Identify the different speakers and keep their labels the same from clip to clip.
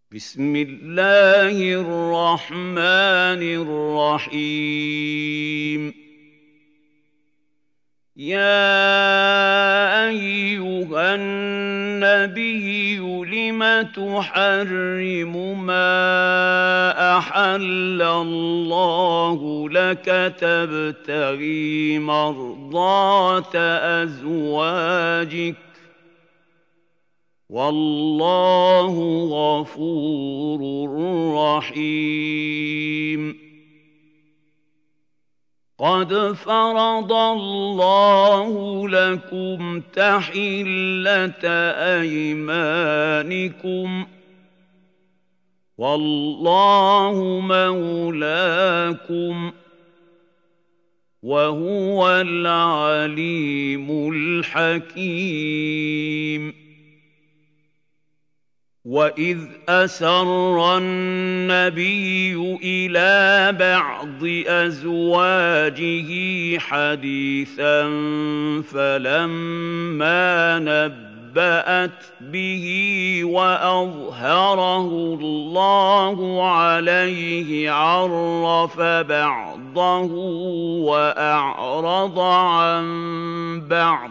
Speaker 1: بسم الله الرحمن الرحيم يا أيها النبي لم تحرم ما أحل الله لك تبتغي مرضات أزواجك والله غفور رحيم قد فرض الله لكم تحلة أيمانكم والله مولاكم وهو العليم الحكيم وَإِذْ أَسَرَّ النَّبِيُّ إِلَىٰ بَعْضِ أَزْوَاجِهِ حَدِيثًا فَلَمَّا نَبَّأَتْ بِهِ وَأَظْهَرَهُ اللَّهُ عَلَيْهِ عَرَّفَ بَعْضَهُ وَأَعْرَضَ عَن بَعْضٍ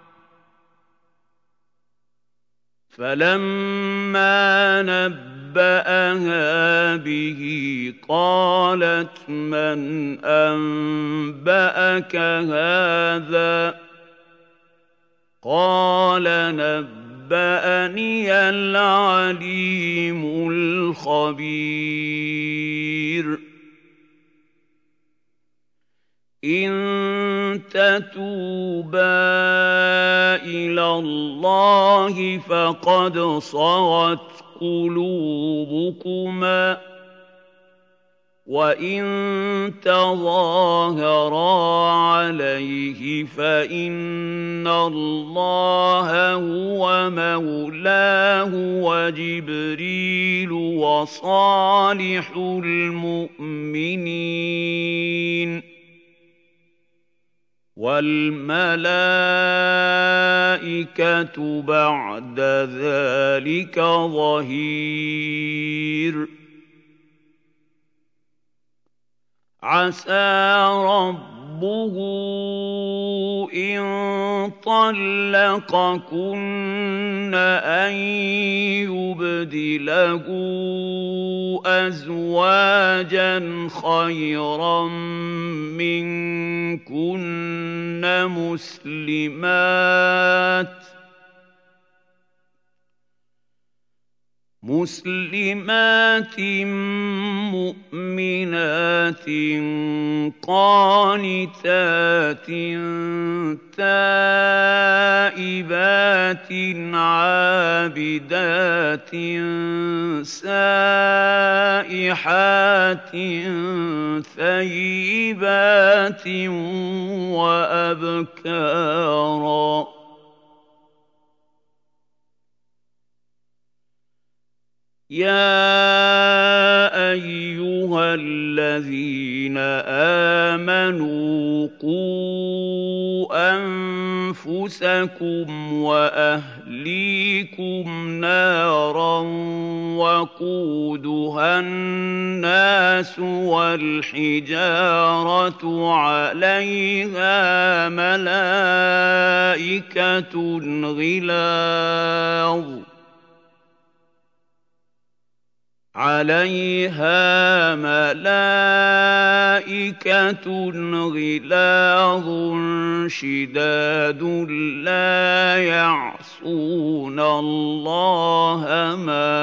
Speaker 1: فَلَمَّا نَبَّأَهَا بِهِ قَالَتْ مَنْ أَنبَأَكَ هَٰذَا ۖ قَالَ نَبَّأَنِيَ الْعَلِيمُ الْخَبِيرُ إِن تَتُوبَا إِلَى اللَّهِ فَقَدْ صَغَتْ قُلُوبُكُمَا ۖ وَإِن تَظَاهَرَا عَلَيْهِ فَإِنَّ اللَّهَ هُوَ مَوْلَاهُ وَجِبْرِيلُ وَصَالِحُ الْمُؤْمِنِينَ وَالْمَلَائِكَةُ بَعْدَ ذَٰلِكَ ظَهِيرٌ عَسَىٰ رَبُّهُ إِن طَلَّقَكُنَّ أَن يُبْدِلَهُ أَزْوَاجًا خَيْرًا مِّنكُنَّ مُسْلِمَاتٍ مُّؤْمِنَاتٍ قَانِتَاتٍ تَائِبَاتٍ عَابِدَاتٍ سَائِحَاتٍ ثَيِّبَاتٍ وَأَبْكَارًا يَا أَيُّهَا الَّذِينَ آمَنُوا قُوا أَنفُسَكُمْ وَأَهْلِيكُمْ نَارًا وَقُودُهَا النَّاسُ وَالْحِجَارَةُ عَلَيْهَا مَلَائِكَةٌ غِلَاظٌ شِدَادٌ لَّا يَعْصُونَ اللَّهَ مَا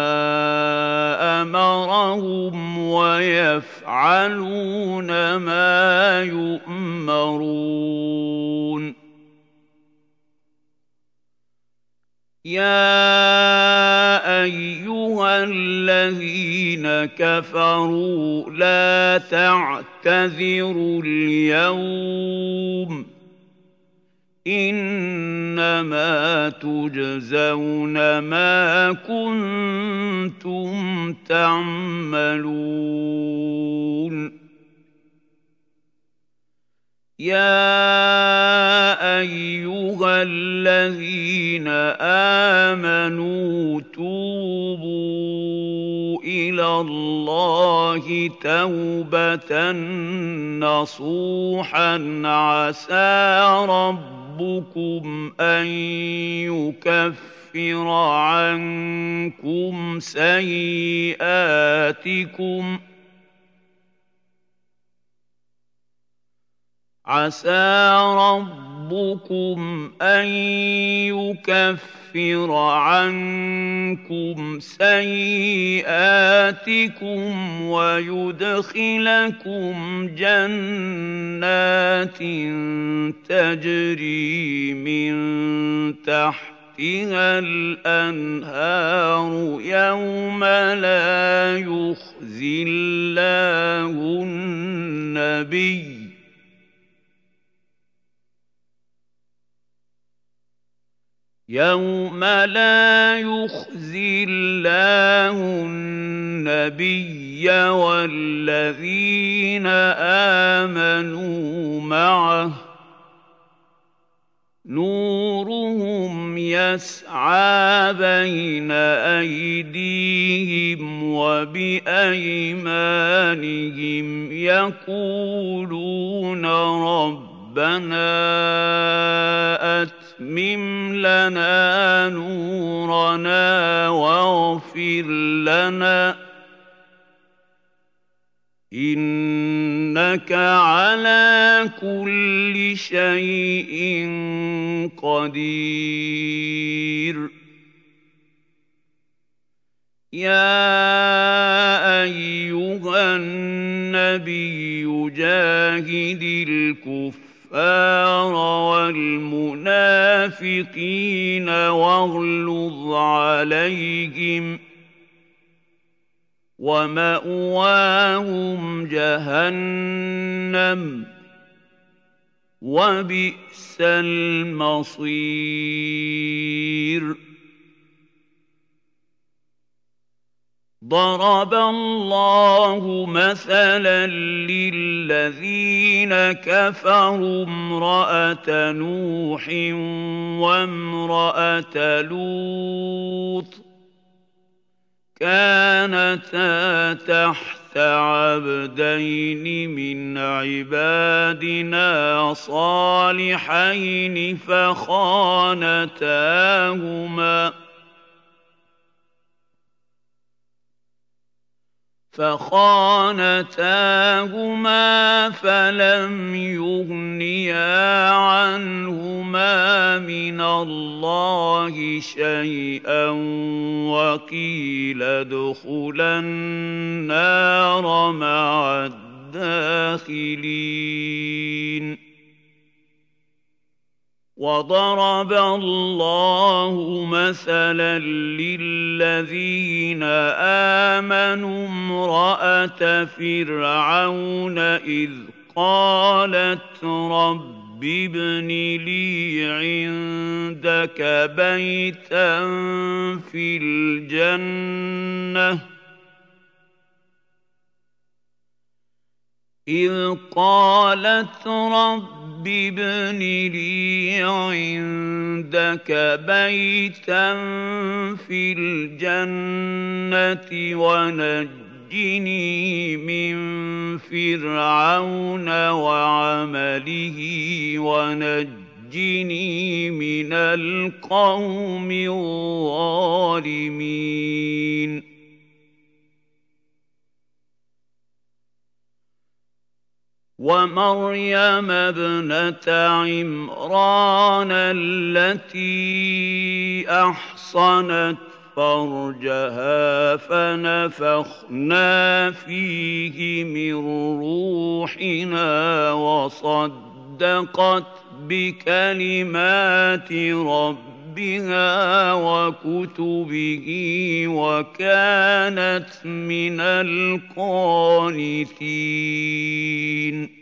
Speaker 1: أَمَرَهُمْ وَيَفْعَلُونَ مَا يُؤْمَرُونَ يَا أَيُّهَا الَّذِينَ كَفَرُوا لَا تَعْتَذِرُوا الْيَوْمَ ۖ إِنَّمَا تُجْزَوْنَ مَا كُنتُمْ تَعْمَلُونَ يَا أَيُّهَا الَّذِينَ آمَنُوا تُوبُوا وتوبوا إلى الله توبة نصوحا عسى ربكم أن يكفر عنكم سيئاتكم ويدخلكم جنات تجري من تحتها الأنهار يوم لا يخزي الله النبي والذين آمنوا معه نورهم يسعى بين أيديهم وبأيمانهم يقولون ربنا أتمم لنا نورنا واغفر لنا إنك على كل شيء قدير يا أيها النبي جاهد الكفار والمنافقين واغلظ عليهم ومأواهم جهنم وبئس المصير ضرب الله مثلا للذين كفروا امرأة نوح وامرأة لوط كانتا تحت عبدين من عبادنا صالحين فخانتاهما فلم يغنيا عنهما من الله شيئا وقيل ادخلا النار مع الداخلين وضرب الله مثلا للذين آمنوا امرأة فرعون إذ قالت رب ابن لي عندك بيتا في الجنة إذ قالت رب ابن لي عندك بيتا في الجنة ونجني من فرعون وعمله ونجني من القوم الظالمين ومريم ابنة عمران التي أحصنت فرجها فنفخنا فيه من روحنا وصدقت بكلمات ربها وكتبه وكانت من القانتين